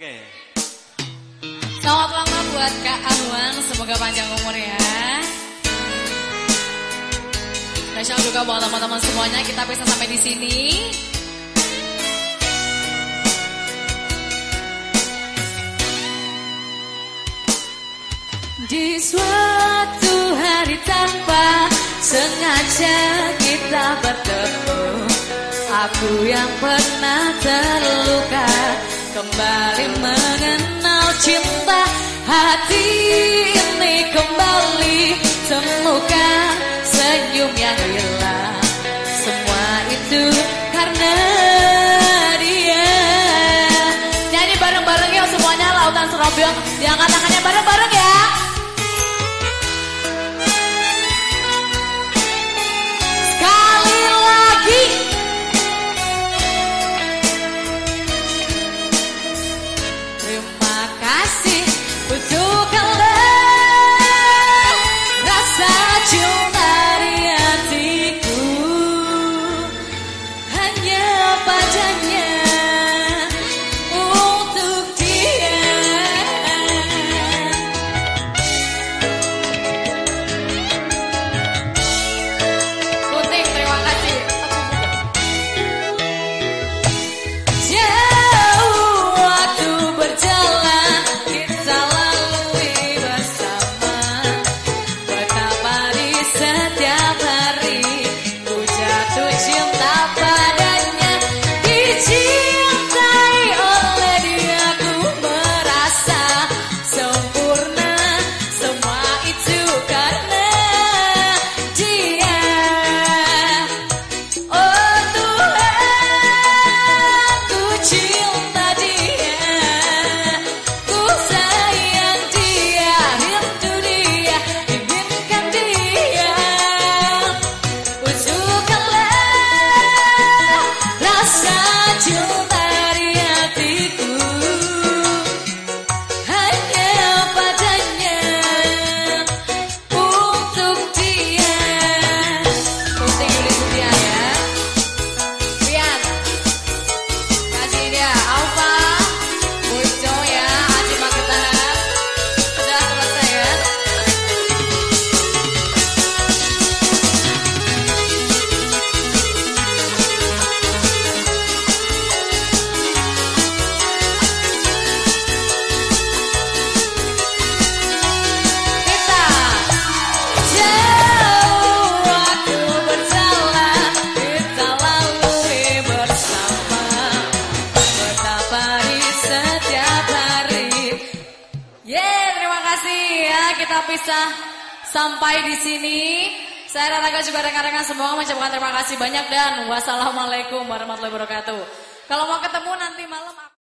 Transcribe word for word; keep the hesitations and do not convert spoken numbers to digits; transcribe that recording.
Oke. Selamat ulang tahun buat Kak Arwan, semoga panjang umur ya. Spesial juga buat teman-teman semuanya, kita bisa sampai di sini. Di suatu hari tanpa sengaja kita bertemu, aku yang pernah terluka kembali mengenal cinta. Hati ini kembali temukan senyum yang hilang. Semua itu karena dia. Nyanyi bareng-bareng yuk semuanya, Lautan Serobyong. Diangkat tangannya bareng-bareng ya. Sekali lagi. Terima kasih untuk kalian, rasa cinta di hatiku hanya padanya, untuk dia. Puting, terima kasih. Jauh waktu berjalan, kita lalui bersama. Betapa di setiap hari ku jatuh cinta padanya. Dicintai oleh dia ku merasa sempurna. Semua itu karena dia. Oh Tuhan, ku cinta dia, ku sayang dia, rindu dia, inginkan dia. Wujudkanlah rasa cinta di hatiku hanya padanya, untuk dia. Puting Yuli Sudia ya. Rian, kasih dia. Alfa, Bojo ya, Aji Magetan. Sudah selesai ya. Kita jauh waktu berjalan, kita lalui bersama. Betapa di setiap hari. Yeay, terima kasih ya, kita pisah sampai di sini. Saya Raraga juga rekan-rekan semua mengucapkan terima kasih banyak dan wassalamualaikum warahmatullahi wabarakatuh. Kalau mau ketemu nanti malam